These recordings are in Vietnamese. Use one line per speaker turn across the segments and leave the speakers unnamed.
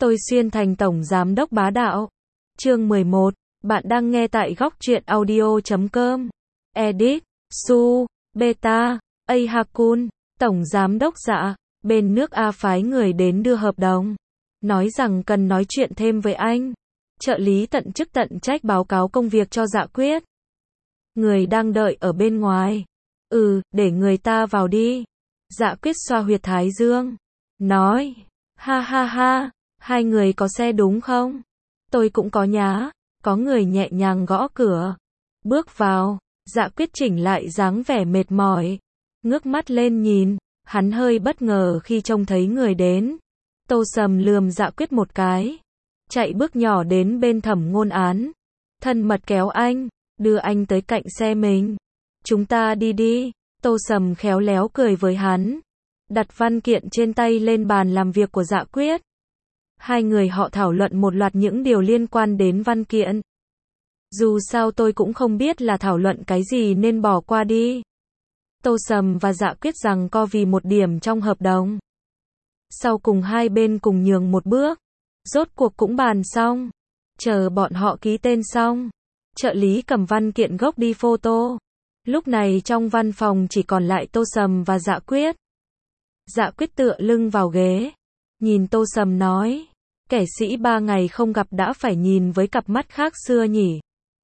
Tôi xuyên thành tổng giám đốc bá đạo. Chương 11. Bạn đang nghe tại góc truyện audio.com. Edit. Su. Beta. A Hakun. Tổng giám đốc Dạ. Bên nước A phái người đến đưa hợp đồng. Nói rằng cần nói chuyện thêm với anh. Trợ lý tận chức tận trách báo cáo công việc cho Dạ Quyết. Người đang đợi ở bên ngoài. Để người ta vào đi. Dạ Quyết xoa huyệt thái dương. Nói. Ha ha ha. Hai người có xe đúng không? Tôi cũng có nhá. Có người nhẹ nhàng gõ cửa. Bước vào. Dạ Quyết chỉnh lại dáng vẻ mệt mỏi. Ngước mắt lên nhìn. Hắn hơi bất ngờ khi trông thấy người đến. Tô Sầm lườm Dạ Quyết một cái. Chạy bước nhỏ đến bên Thẩm Ngôn Án. Thân mật kéo anh. Đưa anh tới cạnh xe mình. Chúng ta đi đi. Tô Sầm khéo léo cười với hắn. Đặt văn kiện trên tay lên bàn làm việc của Dạ Quyết. Hai người họ thảo luận một loạt những điều liên quan đến văn kiện. Dù sao tôi cũng không biết là thảo luận cái gì nên bỏ qua đi. Tô Sầm và Dạ Quyết giằng co vì một điểm trong hợp đồng. Sau cùng hai bên cùng nhường một bước. Rốt cuộc cũng bàn xong. Chờ bọn họ ký tên xong. Trợ lý cầm văn kiện gốc đi photo. Lúc này trong văn phòng chỉ còn lại Tô Sầm và Dạ Quyết. Dạ Quyết tựa lưng vào ghế. Nhìn Tô Sầm nói. Kẻ sĩ 3 ngày không gặp đã phải nhìn với cặp mắt khác xưa nhỉ.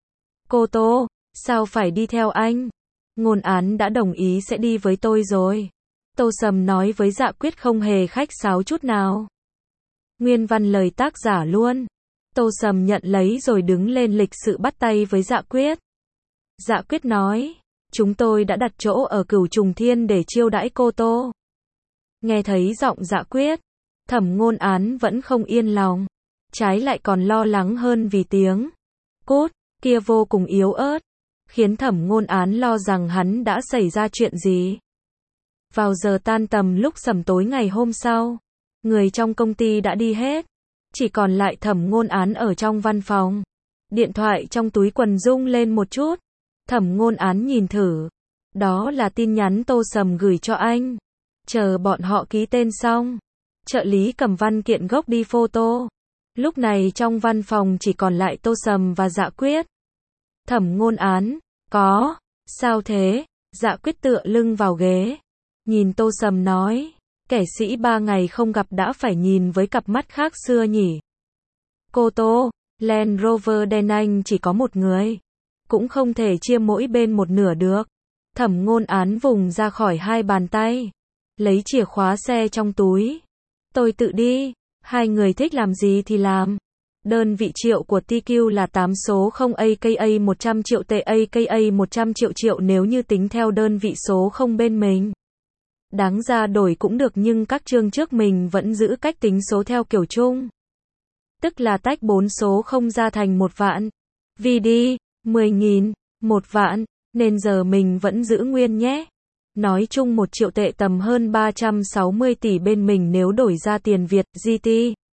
Cô Tô, sao phải đi theo anh? Ngôn Án đã đồng ý sẽ đi với tôi rồi. Tô Sầm nói với Dạ Quyết không hề khách sáo chút nào. Nguyên văn lời tác giả luôn. Tô Sầm nhận lấy rồi đứng lên lịch sự bắt tay với Dạ Quyết. Dạ Quyết nói. Chúng tôi đã đặt chỗ ở Cửu Trùng Thiên để chiêu đãi cô Tô. Nghe thấy giọng Dạ Quyết. Thẩm Ngôn Án vẫn không yên lòng. Trái lại còn lo lắng hơn vì tiếng cút kia vô cùng yếu ớt. Khiến Thẩm Ngôn Án lo rằng hắn đã xảy ra chuyện gì. Vào giờ tan tầm lúc sẩm tối ngày hôm sau. Người trong công ty đã đi hết. Chỉ còn lại Thẩm Ngôn Án ở trong văn phòng. Điện thoại trong túi quần rung lên một chút. Thẩm Ngôn Án nhìn thử. Đó là tin nhắn Tô Sầm gửi cho anh. Chờ bọn họ ký tên xong. Trợ lý cầm văn kiện gốc đi photo. Lúc này trong văn phòng chỉ còn lại Tô Sầm và Dạ Quyết. Thẩm Ngôn Án. Có. Sao thế? Dạ Quyết tựa lưng vào ghế. Nhìn Tô Sầm nói. Kẻ sĩ 3 ngày không gặp đã phải nhìn với cặp mắt khác xưa nhỉ. Cô Tô, Land Rover đen anh chỉ có một người. Cũng không thể chia mỗi bên một nửa được. Thẩm Ngôn Án vùng ra khỏi hai bàn tay. Lấy chìa khóa xe trong túi. Tôi tự đi. Hai người thích làm gì thì làm. Đơn vị triệu của TQ là 8 số 0 aka 100 triệu tệ aka 100 triệu nếu như tính theo đơn vị số 0 bên mình. Đáng ra đổi cũng được nhưng các chương trước mình vẫn giữ cách tính số theo kiểu chung. Tức là tách 4 số 0 ra thành 1 vạn. Vì đi, 10.000, 1 vạn, nên giờ mình vẫn giữ nguyên nhé. Nói chung 1 triệu tệ tầm hơn 360 tỷ bên mình nếu đổi ra tiền Việt, GT.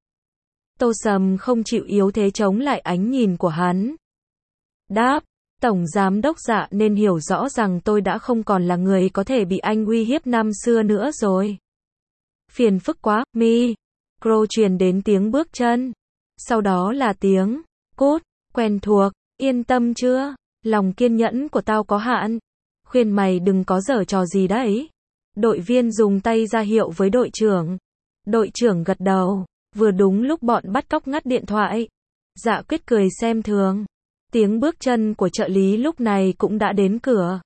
Tô Sầm không chịu yếu thế chống lại ánh nhìn của hắn. Đáp, Tổng Giám đốc Dạ nên hiểu rõ rằng tôi đã không còn là người có thể bị anh uy hiếp năm xưa nữa rồi. Phiền phức quá, Crow truyền đến tiếng bước chân. Sau đó là tiếng cút, quen thuộc, yên tâm chưa? Lòng kiên nhẫn của tao có hạn. Khuyên mày đừng có giở trò gì đấy. Đội viên dùng tay ra hiệu với đội trưởng. Đội trưởng gật đầu. Vừa đúng lúc bọn bắt cóc ngắt điện thoại. Dạ Quyết cười xem thường. Tiếng bước chân của trợ lý lúc này cũng đã đến cửa.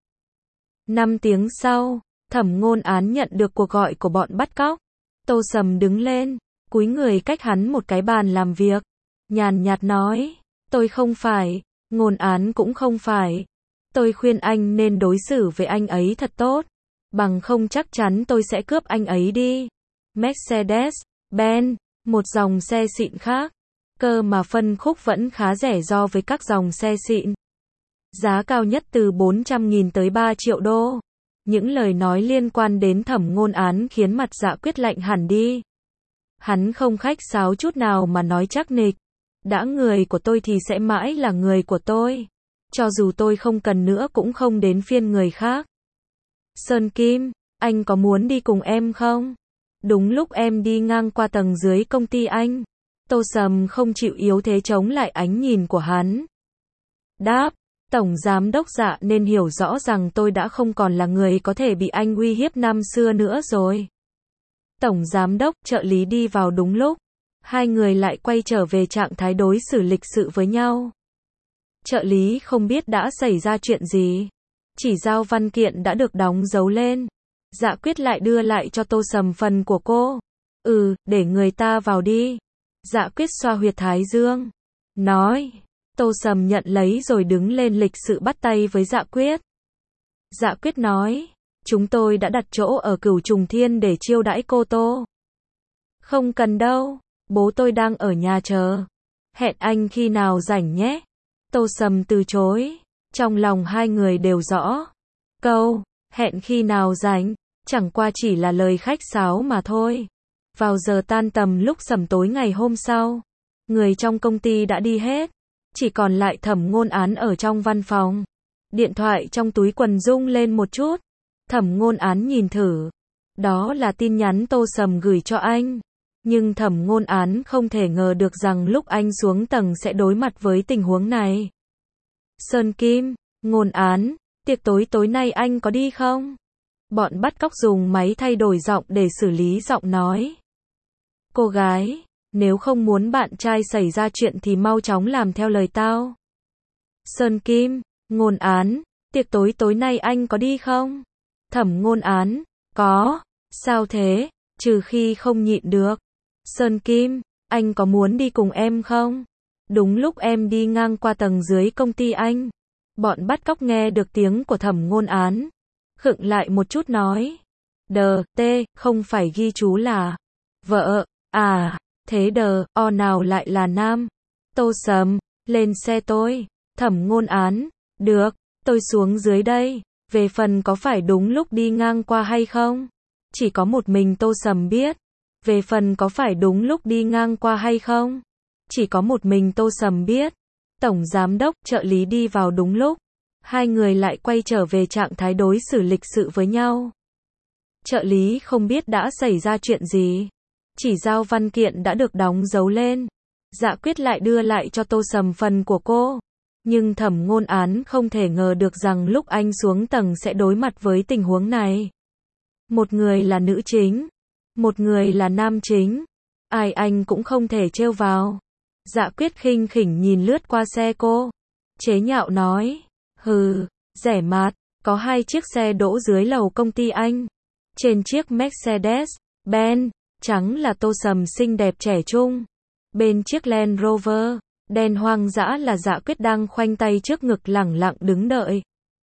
5 tiếng sau, Thẩm Ngôn Án nhận được cuộc gọi của bọn bắt cóc. Tô Sầm đứng lên, cúi người cách hắn một cái bàn làm việc. Nhàn nhạt nói, tôi không phải, Ngôn Án cũng không phải. Tôi khuyên anh nên đối xử với anh ấy thật tốt. Bằng không chắc chắn tôi sẽ cướp anh ấy đi. Mercedes, Benz, một dòng xe xịn khác. Cơ mà phân khúc vẫn khá rẻ so với các dòng xe xịn. Giá cao nhất từ 400.000 tới 3 triệu đô. Những lời nói liên quan đến Thẩm Ngôn Án khiến mặt Dạ Quyết lạnh hẳn đi. Hắn không khách sáo chút nào mà nói chắc nịch. Đã người của tôi thì sẽ mãi là người của tôi. Cho dù tôi không cần nữa cũng không đến phiên người khác. Sơn Kim, anh có muốn đi cùng em không? Đúng lúc em đi ngang qua tầng dưới công ty anh. Tô Sầm không chịu yếu thế chống lại ánh nhìn của hắn. Đáp, Tổng Giám Đốc Dạ nên hiểu rõ rằng tôi đã không còn là người có thể bị anh uy hiếp năm xưa nữa rồi. Tổng Giám Đốc, trợ lý đi vào đúng lúc. Hai người lại quay trở về trạng thái đối xử lịch sự với nhau. Trợ lý không biết đã xảy ra chuyện gì. Chỉ giao văn kiện đã được đóng dấu lên. Dạ Quyết lại đưa lại cho Tô Sầm phần của cô. Để người ta vào đi. Dạ Quyết xoa huyệt thái dương. Nói. Tô Sầm nhận lấy rồi đứng lên lịch sự bắt tay với Dạ Quyết. Dạ Quyết nói. Chúng tôi đã đặt chỗ ở Cửu Trùng Thiên để chiêu đãi cô Tô. Không cần đâu. Bố tôi đang ở nhà chờ. Hẹn anh khi nào rảnh nhé. Tô Sầm từ chối. Trong lòng hai người đều rõ. Câu, hẹn khi nào rảnh, chẳng qua chỉ là lời khách sáo mà thôi. Vào giờ tan tầm lúc sẩm tối ngày hôm sau, người trong công ty đã đi hết. Chỉ còn lại Thẩm Ngôn Án ở trong văn phòng. Điện thoại trong túi quần rung lên một chút. Thẩm Ngôn Án nhìn thử. Đó là tin nhắn Tô Sầm gửi cho anh. Nhưng Thẩm Ngôn Án không thể ngờ được rằng lúc anh xuống tầng sẽ đối mặt với tình huống này. Sơn Kim, Ngôn Án, tiệc tối nay anh có đi không? Bọn bắt cóc dùng máy thay đổi giọng để xử lý giọng nói. Cô gái, nếu không muốn bạn trai xảy ra chuyện thì mau chóng làm theo lời tao. Sơn Kim, Ngôn Án, tiệc tối nay anh có đi không? Thẩm Ngôn Án, có. Sao thế? Trừ khi không nhịn được. Sơn Kim, anh có muốn đi cùng em không? Đúng lúc em đi ngang qua tầng dưới công ty anh. Bọn bắt cóc nghe được tiếng của Thẩm Ngôn Án. Khựng lại một chút nói. Không phải ghi chú là vợ, à, thế nào lại là nam? Tô Sầm, lên xe tôi. Thẩm Ngôn Án, được, tôi xuống dưới đây. Về phần có phải đúng lúc đi ngang qua hay không? Chỉ có một mình Tô Sầm biết. Về phần có phải đúng lúc đi ngang qua hay không? Chỉ có một mình Tô Sầm biết. Tổng Giám Đốc, trợ lý đi vào đúng lúc. Hai người lại quay trở về trạng thái đối xử lịch sự với nhau. Trợ lý không biết đã xảy ra chuyện gì. Chỉ giao văn kiện đã được đóng dấu lên. Dạ Quyết lại đưa lại cho Tô Sầm phần của cô. Nhưng Thẩm Ngôn Án không thể ngờ được rằng lúc anh xuống tầng sẽ đối mặt với tình huống này. Một người là nữ chính. Một người là nam chính. Ai anh cũng không thể trêu vào. Dạ Quyết khinh khỉnh nhìn lướt qua xe cô. Chế nhạo nói. Rẻ mạt. Có hai chiếc xe đỗ dưới lầu công ty anh. Trên chiếc Mercedes Benz trắng là Tô Sầm xinh đẹp trẻ trung. Bên chiếc Land Rover đen hoang dã là Dạ Quyết đang khoanh tay trước ngực lẳng lặng đứng đợi.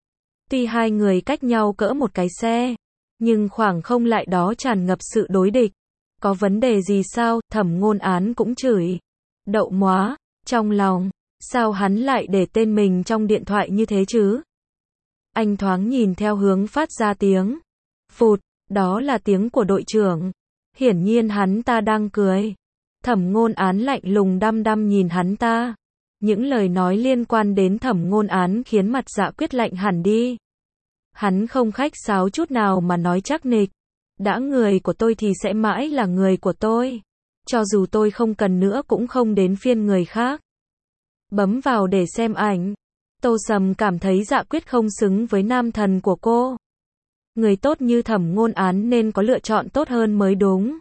Tuy hai người cách nhau cỡ một cái xe, nhưng khoảng không lại đó tràn ngập sự đối địch. Có vấn đề gì sao? Thẩm Ngôn Án cũng chửi. Đậu móa, trong lòng, sao hắn lại để tên mình trong điện thoại như thế chứ? Anh thoáng nhìn theo hướng phát ra tiếng. Phụt, đó là tiếng của đội trưởng. Hiển nhiên hắn ta đang cười. Thẩm Ngôn Án lạnh lùng đăm đăm nhìn hắn ta. Những lời nói liên quan đến Thẩm Ngôn Án khiến mặt Dạ Quyết lạnh hẳn đi. Hắn không khách sáo chút nào mà nói chắc nịch. Đã người của tôi thì sẽ mãi là người của tôi. Cho dù tôi không cần nữa cũng không đến phiên người khác. Bấm vào để xem ảnh. Tô Sầm cảm thấy Dạ Quyết không xứng với nam thần của cô. Người tốt như Thẩm Ngôn Án nên có lựa chọn tốt hơn mới đúng.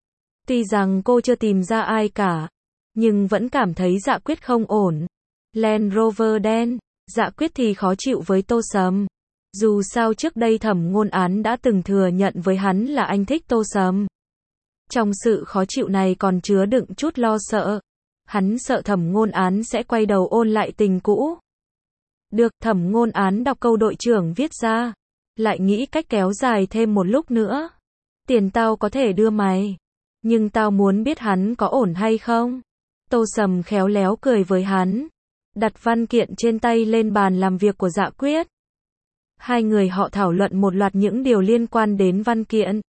Tuy rằng cô chưa tìm ra ai cả, nhưng vẫn cảm thấy Dạ Quyết không ổn. Land Rover đen, Dạ Quyết thì khó chịu với Tô Sầm. Dù sao trước đây Thẩm Ngôn Án đã từng thừa nhận với hắn là anh thích Tô Sầm. Trong sự khó chịu này còn chứa đựng chút lo sợ. Hắn sợ Thẩm Ngôn Án sẽ quay đầu ôn lại tình cũ. Được, Thẩm Ngôn Án đọc câu đội trưởng viết ra. Lại nghĩ cách kéo dài thêm một lúc nữa. Tiền tao có thể đưa mày. Nhưng tao muốn biết hắn có ổn hay không. Tô Sầm khéo léo cười với hắn. Đặt văn kiện trên tay lên bàn làm việc của Dạ Quyết. Hai người họ thảo luận một loạt những điều liên quan đến văn kiện.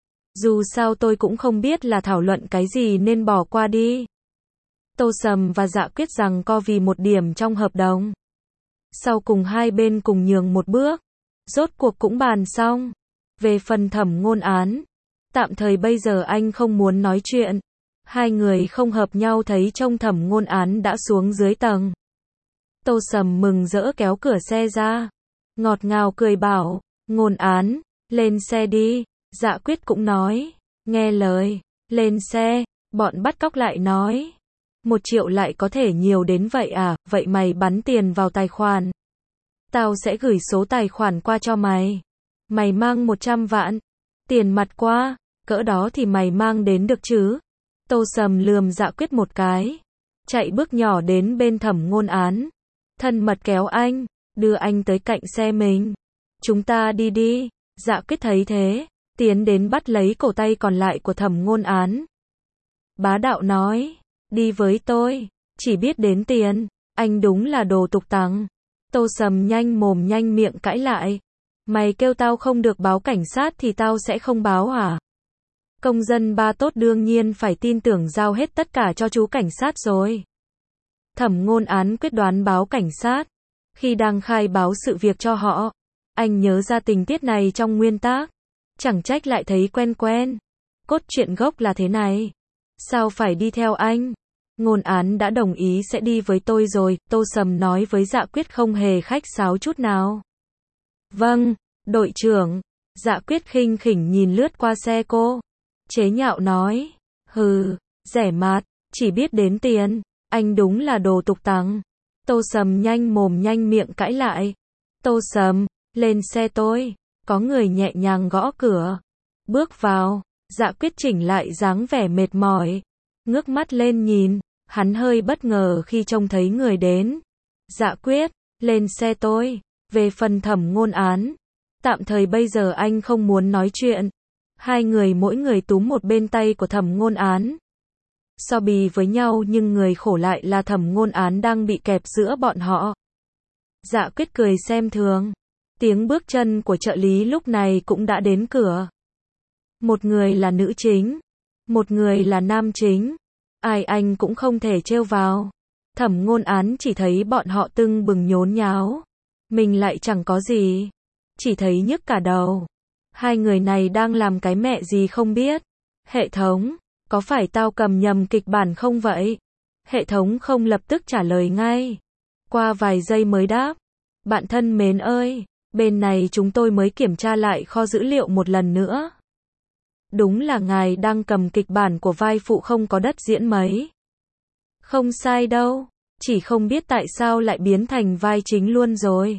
Dù sao tôi cũng không biết là thảo luận cái gì nên bỏ qua đi. Tô Sầm và Dạ Quyết giằng co vì một điểm trong hợp đồng. Sau cùng hai bên cùng nhường một bước. Rốt cuộc cũng bàn xong. Về phần Thẩm Ngôn Án, tạm thời bây giờ anh không muốn nói chuyện. Hai người không hợp nhau thấy trông Thẩm Ngôn Án đã xuống dưới tầng. Tô Sầm mừng rỡ kéo cửa xe ra. Ngọt ngào cười bảo, Ngôn Án, lên xe đi. Dạ Quyết cũng nói, nghe lời, lên xe. Bọn bắt cóc lại nói, 1 triệu lại có thể nhiều đến vậy à, vậy mày bắn tiền vào tài khoản. Tao sẽ gửi số tài khoản qua cho mày. Mày mang 100 vạn. Tiền mặt qua, cỡ đó thì mày mang đến được chứ. Tô Sầm lườm Dạ Quyết một cái. Chạy bước nhỏ đến bên Thẩm Ngôn Án. Thân mật kéo anh, đưa anh tới cạnh xe mình. Chúng ta đi đi. Dạ Quyết thấy thế, tiến đến bắt lấy cổ tay còn lại của Thẩm Ngôn Án. Bá đạo nói, đi với tôi, chỉ biết đến tiền, anh đúng là đồ tục tằng. Tô Sầm nhanh mồm nhanh miệng cãi lại. Mày kêu tao không được báo cảnh sát thì tao sẽ không báo à? Công dân ba tốt đương nhiên phải tin tưởng giao hết tất cả cho chú cảnh sát rồi. Thẩm Ngôn Án quyết đoán báo cảnh sát. Khi đang khai báo sự việc cho họ, anh nhớ ra tình tiết này trong nguyên tác. Chẳng trách lại thấy quen quen. Cốt truyện gốc là thế này. Sao phải đi theo anh? Ngôn Án đã đồng ý sẽ đi với tôi rồi, Tô Sầm nói với Dạ Quyết không hề khách sáo chút nào. Vâng, đội trưởng. Dạ Quyết khinh khỉnh nhìn lướt qua xe cô. Chế nhạo nói, hừ, rẻ mạt, chỉ biết đến tiền, anh đúng là đồ tục tằng. Tô Sầm nhanh mồm nhanh miệng cãi lại. Tô Sầm, lên xe tôi. Có người nhẹ nhàng gõ cửa. Bước vào, Dạ Quyết chỉnh lại dáng vẻ mệt mỏi. Ngước mắt lên nhìn, hắn hơi bất ngờ khi trông thấy người đến. Dạ Quyết, lên xe tôi. Về phần Thẩm Ngôn Án, tạm thời bây giờ anh không muốn nói chuyện. Hai người mỗi người túm một bên tay của Thẩm Ngôn Án. So bì với nhau nhưng người khổ lại là Thẩm Ngôn Án đang bị kẹp giữa bọn họ. Dạ Quyết cười xem thường. Tiếng bước chân của trợ lý lúc này cũng đã đến cửa. Một người là nữ chính, một người là nam chính. Ai anh cũng không thể trêu vào. Thẩm Ngôn Án chỉ thấy bọn họ tưng bừng nhốn nháo. Mình lại chẳng có gì. Chỉ thấy nhức cả đầu. Hai người này đang làm cái mẹ gì không biết. Hệ thống, có phải tao cầm nhầm kịch bản không vậy? Hệ thống không lập tức trả lời ngay. Qua vài giây mới đáp. Bạn thân mến ơi, bên này chúng tôi mới kiểm tra lại kho dữ liệu một lần nữa. Đúng là ngài đang cầm kịch bản của vai phụ không có đất diễn mấy. Không sai đâu, chỉ không biết tại sao lại biến thành vai chính luôn rồi.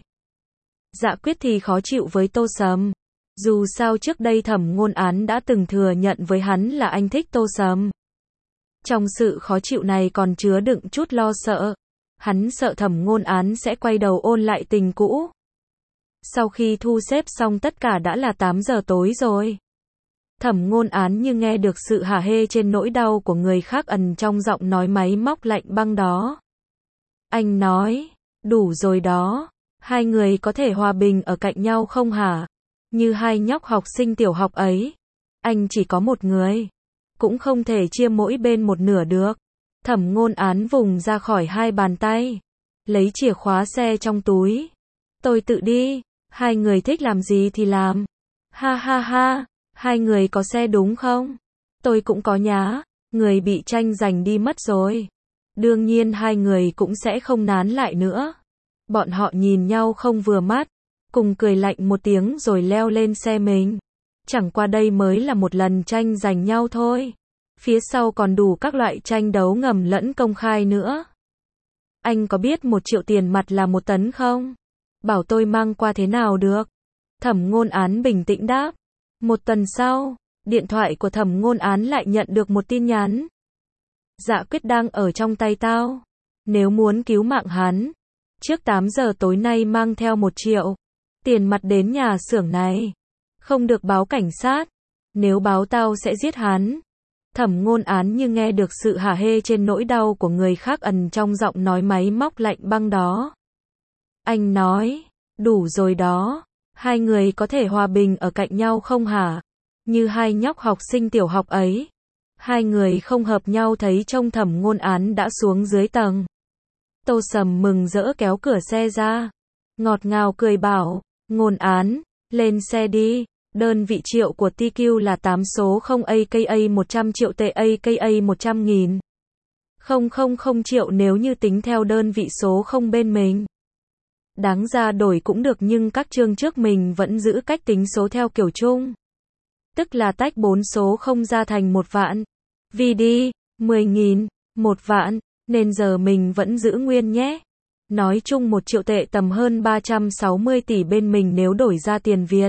Dạ Quyết thì khó chịu với Tô Sầm. Dù sao trước đây Thẩm Ngôn Án đã từng thừa nhận với hắn là anh thích Tô Sầm. Trong sự khó chịu này còn chứa đựng chút lo sợ. Hắn sợ Thẩm Ngôn Án sẽ quay đầu ôn lại tình cũ. Sau khi thu xếp xong tất cả đã là 8 giờ tối rồi. Thẩm Ngôn Án như nghe được sự hả hê trên nỗi đau của người khác ẩn trong giọng nói máy móc lạnh băng đó. Anh nói, đủ rồi đó, hai người có thể hòa bình ở cạnh nhau không hả? Như hai nhóc học sinh tiểu học ấy. Anh chỉ có một người, cũng không thể chia mỗi bên một nửa được. Thẩm Ngôn Án vùng ra khỏi hai bàn tay, lấy chìa khóa xe trong túi. Tôi tự đi, hai người thích làm gì thì làm. Ha ha ha, hai người có xe đúng không? Tôi cũng có nhá, người bị tranh giành đi mất rồi. Đương nhiên hai người cũng sẽ không nán lại nữa. Bọn họ nhìn nhau không vừa mắt, cùng cười lạnh một tiếng rồi leo lên xe mình. Chẳng qua đây mới là một lần tranh giành nhau thôi. Phía sau còn đủ các loại tranh đấu ngầm lẫn công khai nữa. Anh có biết 1 triệu tiền mặt là 1 tấn không? Bảo tôi mang qua thế nào được? Thẩm Ngôn Án bình tĩnh đáp. 1 tuần sau, điện thoại của Thẩm Ngôn Án lại nhận được một tin nhắn. Dạ Quyết đang ở trong tay tao. Nếu muốn cứu mạng hắn, trước 8 giờ tối nay mang theo 1 triệu. Tiền mặt đến nhà xưởng này. Không được báo cảnh sát. Nếu báo tao sẽ giết hắn. Thẩm Ngôn Án như nghe được sự hả hê trên nỗi đau của người khác ẩn trong giọng nói máy móc lạnh băng đó. Anh nói, đủ rồi đó, hai người có thể hòa bình ở cạnh nhau không hả? Như hai nhóc học sinh tiểu học ấy. Hai người không hợp nhau thấy trông Thẩm Ngôn Án đã xuống dưới tầng. Tô Sầm mừng rỡ kéo cửa xe ra. Ngọt ngào cười bảo, Ngôn Án, lên xe đi. Đơn vị triệu của TQ là 8 số 0 aka 100 triệu tệ aka 100.000. 000 triệu nếu như tính theo đơn vị số không bên mình. Đáng ra đổi cũng được nhưng các chương trước mình vẫn giữ cách tính số theo kiểu chung. Tức là tách 4 số không ra thành 1 vạn. Vì đi, 10.000, 1 vạn, nên giờ mình vẫn giữ nguyên nhé. Nói chung 1 triệu tệ tầm hơn 360 tỷ bên mình nếu đổi ra tiền Việt.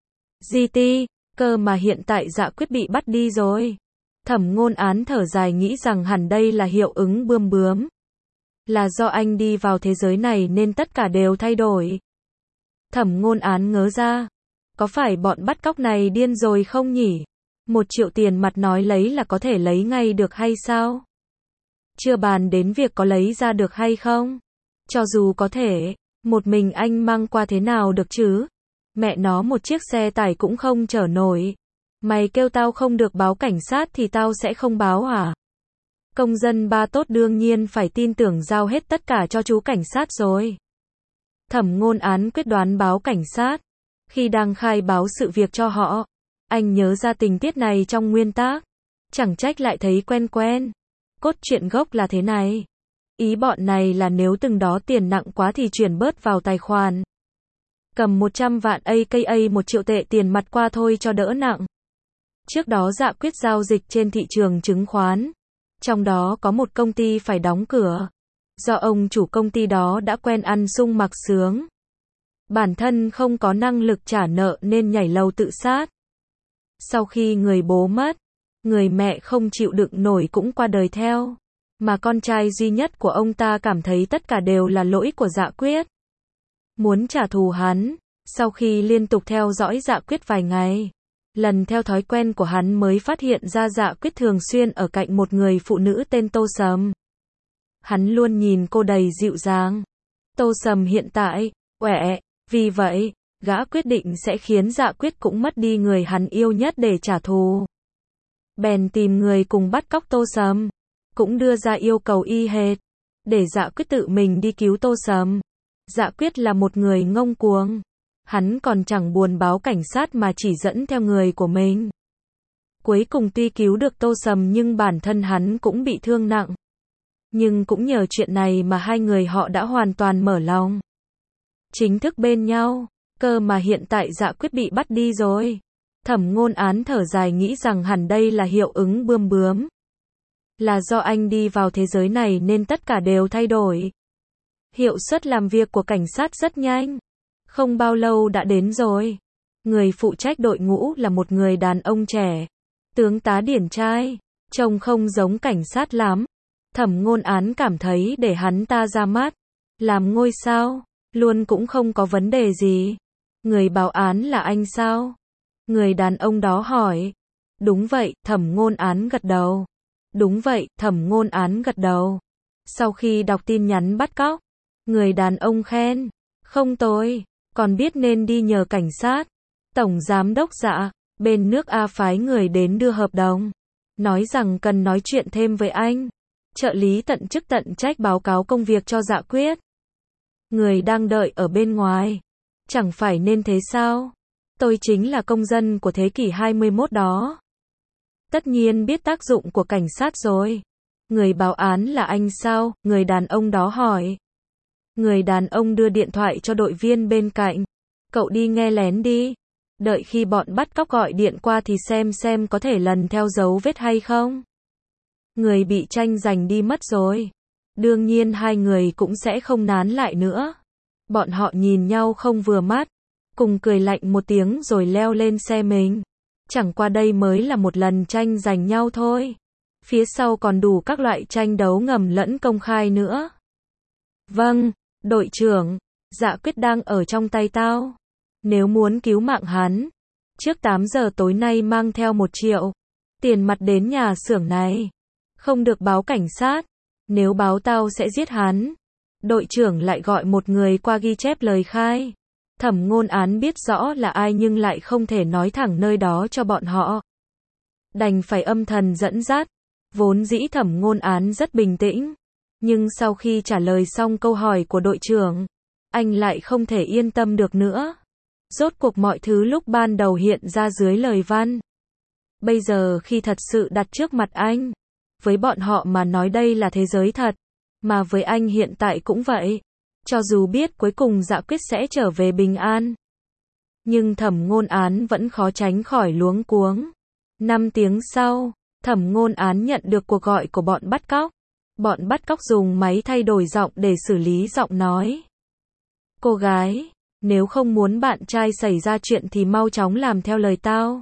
GT, cơ mà hiện tại Dạ Quyết bị bắt đi rồi. Thẩm Ngôn Án thở dài nghĩ rằng hẳn đây là hiệu ứng bươm bướm. Là do anh đi vào thế giới này nên tất cả đều thay đổi. Thẩm Ngôn Án ngớ ra. Có phải bọn bắt cóc này điên rồi không nhỉ? 1 triệu tiền mặt nói lấy là có thể lấy ngay được hay sao? Chưa bàn đến việc có lấy ra được hay không? Cho dù có thể, một mình anh mang qua thế nào được chứ? Mẹ nó một chiếc xe tải cũng không chở nổi. Mày kêu tao không được báo cảnh sát thì tao sẽ không báo à? Công dân ba tốt đương nhiên phải tin tưởng giao hết tất cả cho chú cảnh sát rồi. Thẩm Ngôn Án quyết đoán báo cảnh sát. Khi đang khai báo sự việc cho họ, anh nhớ ra tình tiết này trong nguyên tác. Chẳng trách lại thấy quen quen. Cốt truyện gốc là thế này. Ý bọn này là nếu từng đó tiền nặng quá thì chuyển bớt vào tài khoản. Cầm 100 vạn aka 1 triệu tệ tiền mặt qua thôi cho đỡ nặng. Trước đó Dạ Quyết giao dịch trên thị trường chứng khoán. Trong đó có một công ty phải đóng cửa. Do ông chủ công ty đó đã quen ăn sung mặc sướng. Bản thân không có năng lực trả nợ nên nhảy lầu tự sát. Sau khi người bố mất, người mẹ không chịu đựng nổi cũng qua đời theo. Mà con trai duy nhất của ông ta cảm thấy tất cả đều là lỗi của Dạ Quyết. Muốn trả thù hắn, sau khi liên tục theo dõi Dạ Quyết vài ngày, lần theo thói quen của hắn mới phát hiện ra Dạ Quyết thường xuyên ở cạnh một người phụ nữ tên Tô Sầm. Hắn luôn nhìn cô đầy dịu dàng. Tô Sầm hiện tại, uể, vì vậy, gã quyết định sẽ khiến Dạ Quyết cũng mất đi người hắn yêu nhất để trả thù. Bèn tìm người cùng bắt cóc Tô Sầm, cũng đưa ra yêu cầu y hệt, để Dạ Quyết tự mình đi cứu Tô Sầm. Dạ Quyết là một người ngông cuồng. Hắn còn chẳng buồn báo cảnh sát mà chỉ dẫn theo người của mình. Cuối cùng tuy cứu được Tô Sầm nhưng bản thân hắn cũng bị thương nặng. Nhưng cũng nhờ chuyện này mà hai người họ đã hoàn toàn mở lòng. Chính thức bên nhau, cơ mà hiện tại Dạ Quyết bị bắt đi rồi. Thẩm Ngôn Án thở dài nghĩ rằng hẳn đây là hiệu ứng bươm bướm. Là do anh đi vào thế giới này nên tất cả đều thay đổi. Hiệu suất làm việc của cảnh sát rất nhanh. Không bao lâu đã đến rồi. Người phụ trách đội ngũ là một người đàn ông trẻ. Tướng tá điển trai. Trông không giống cảnh sát lắm. Thẩm Ngôn Án cảm thấy để hắn ta ra mắt. Làm ngôi sao. Luôn cũng không có vấn đề gì. Người báo án là anh sao? Người đàn ông đó hỏi. Đúng vậy, Thẩm Ngôn Án gật đầu. Đúng vậy, Thẩm Ngôn Án gật đầu. Sau khi đọc tin nhắn bắt cóc, người đàn ông khen. Không tồi, còn biết nên đi nhờ cảnh sát. Tổng giám đốc Dạ, bên nước A phái người đến đưa hợp đồng. Nói rằng cần nói chuyện thêm với anh. Trợ lý tận chức tận trách báo cáo công việc cho Dạ Quyết. Người đang đợi ở bên ngoài. Chẳng phải nên thế sao? Tôi chính là công dân của thế kỷ 21 đó. Tất nhiên biết tác dụng của cảnh sát rồi. Người báo án là anh sao? Người đàn ông đó hỏi. Người đàn ông đưa điện thoại cho đội viên bên cạnh. Cậu đi nghe lén đi. Đợi khi bọn bắt cóc gọi điện qua thì xem có thể lần theo dấu vết hay không. Người bị tranh giành đi mất rồi. Đương nhiên hai người cũng sẽ không nán lại nữa. Bọn họ nhìn nhau không vừa mắt. Cùng cười lạnh một tiếng rồi leo lên xe mình. Chẳng qua đây mới là một lần tranh giành nhau thôi. Phía sau còn đủ các loại tranh đấu ngầm lẫn công khai nữa. Vâng, đội trưởng. Dạ Quyết đang ở trong tay tao. Nếu muốn cứu mạng hắn, trước 8 giờ tối nay mang theo 1 triệu. Tiền mặt đến nhà xưởng này. Không được báo cảnh sát. Nếu báo tao sẽ giết hắn. Đội trưởng lại gọi một người qua ghi chép lời khai. Thẩm Ngôn Án biết rõ là ai nhưng lại không thể nói thẳng nơi đó cho bọn họ. Đành phải âm thầm dẫn dắt. Vốn dĩ Thẩm Ngôn Án rất bình tĩnh. Nhưng sau khi trả lời xong câu hỏi của đội trưởng, anh lại không thể yên tâm được nữa. Rốt cuộc mọi thứ lúc ban đầu hiện ra dưới lời văn. Bây giờ khi thật sự đặt trước mặt anh, với bọn họ mà nói đây là thế giới thật, mà với anh hiện tại cũng vậy. Cho dù biết cuối cùng Dạ Quyết sẽ trở về bình an, nhưng Thẩm Ngôn Án vẫn khó tránh khỏi luống cuống. 5 tiếng sau, Thẩm Ngôn Án nhận được cuộc gọi của bọn bắt cóc. Bọn bắt cóc dùng máy thay đổi giọng để xử lý giọng nói. Cô gái, nếu không muốn bạn trai xảy ra chuyện thì mau chóng làm theo lời tao.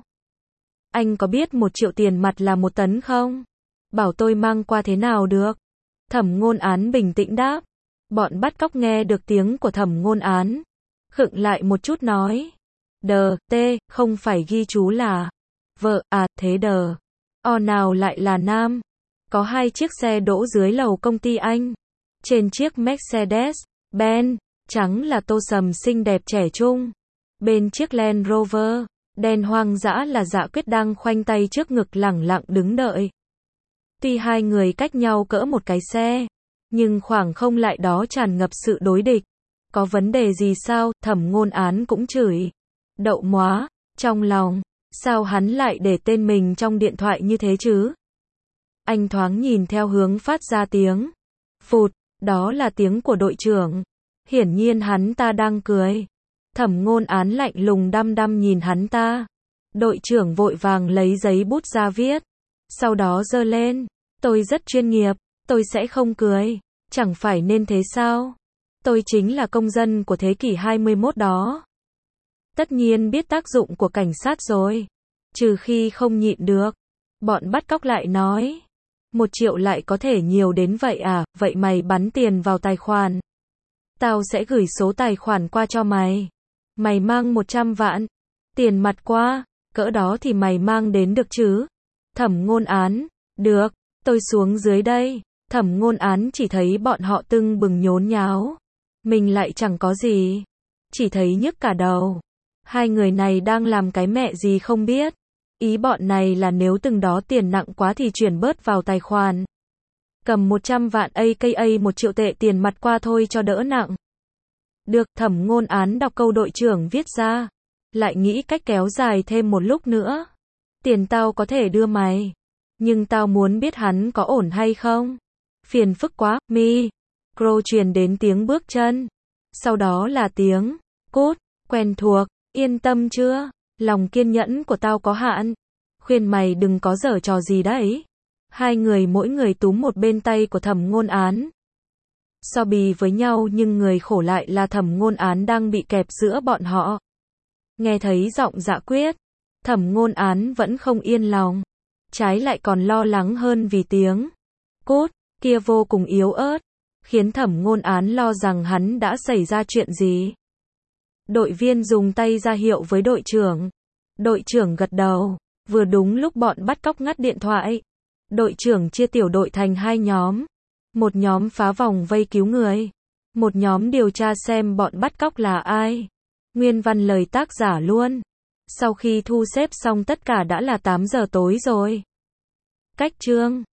Anh có biết 1 triệu tiền mặt là 1 tấn không? Bảo tôi mang qua thế nào được? Thẩm Ngôn Án bình tĩnh đáp. Bọn bắt cóc nghe được tiếng của Thẩm Ngôn Án, khựng lại một chút nói. Đờ, tê, không phải ghi chú là vợ à, thế đờ. O nào lại là nam. Có 2 chiếc xe đỗ dưới lầu công ty anh. Trên chiếc Mercedes-Benz trắng là Tô Sầm xinh đẹp trẻ trung. Bên chiếc Land Rover đen hoang dã là Dạ Quyết đang khoanh tay trước ngực lẳng lặng đứng đợi. Tuy 2 người cách nhau cỡ một cái xe, nhưng khoảng không lại đó tràn ngập sự đối địch. Có vấn đề gì sao? Thẩm Ngôn Án cũng chửi. Đậu móa, trong lòng, sao hắn lại để tên mình trong điện thoại như thế chứ? Anh thoáng nhìn theo hướng phát ra tiếng. Phụt, đó là tiếng của đội trưởng. Hiển nhiên hắn ta đang cười. Thẩm Ngôn Án lạnh lùng đăm đăm nhìn hắn ta. Đội trưởng vội vàng lấy giấy bút ra viết. Sau đó giơ lên. Tôi rất chuyên nghiệp, tôi sẽ không cười. Chẳng phải nên thế sao? Tôi chính là công dân của thế kỷ 21 đó. Tất nhiên biết tác dụng của cảnh sát rồi. Trừ khi không nhịn được. Bọn bắt cóc lại nói. 1 triệu lại có thể nhiều đến vậy à? Vậy mày bắn tiền vào tài khoản. Tao sẽ gửi số tài khoản qua cho mày. Mày mang 100 vạn. Tiền mặt qua. Cỡ đó thì mày mang đến được chứ? Thẩm Ngôn Án. Được, tôi xuống dưới đây. Thẩm Ngôn Án chỉ thấy bọn họ tưng bừng nhốn nháo. Mình lại chẳng có gì. Chỉ thấy nhức cả đầu. 2 người này đang làm cái mẹ gì không biết. Ý bọn này là nếu từng đó tiền nặng quá thì chuyển bớt vào tài khoản. Cầm 100 vạn aka 1 triệu tệ tiền mặt qua thôi cho đỡ nặng. Được, Thẩm Ngôn Án đọc câu đội trưởng viết ra. Lại nghĩ cách kéo dài thêm một lúc nữa. Tiền tao có thể đưa mày. Nhưng tao muốn biết hắn có ổn hay không. Phiền phức quá, micro truyền đến tiếng bước chân. Sau đó là tiếng cút, quen thuộc, yên tâm chưa? Lòng kiên nhẫn của tao có hạn. Khuyên mày đừng có giở trò gì đấy. 2 người mỗi người túm một bên tay của Thẩm Ngôn Án. So bì với nhau nhưng người khổ lại là Thẩm Ngôn Án đang bị kẹp giữa bọn họ. Nghe thấy giọng Dạ Quyết, Thẩm Ngôn Án vẫn không yên lòng. Trái lại còn lo lắng hơn vì tiếng cút kia vô cùng yếu ớt, khiến Thẩm Ngôn Án lo rằng hắn đã xảy ra chuyện gì. Đội viên dùng tay ra hiệu với đội trưởng. Đội trưởng gật đầu. Vừa đúng lúc bọn bắt cóc ngắt điện thoại. Đội trưởng chia tiểu đội thành 2 nhóm. Một nhóm phá vòng vây cứu người. Một nhóm điều tra xem bọn bắt cóc là ai. Nguyên văn lời tác giả luôn. Sau khi thu xếp xong tất cả đã là 8 giờ tối rồi. Cách chương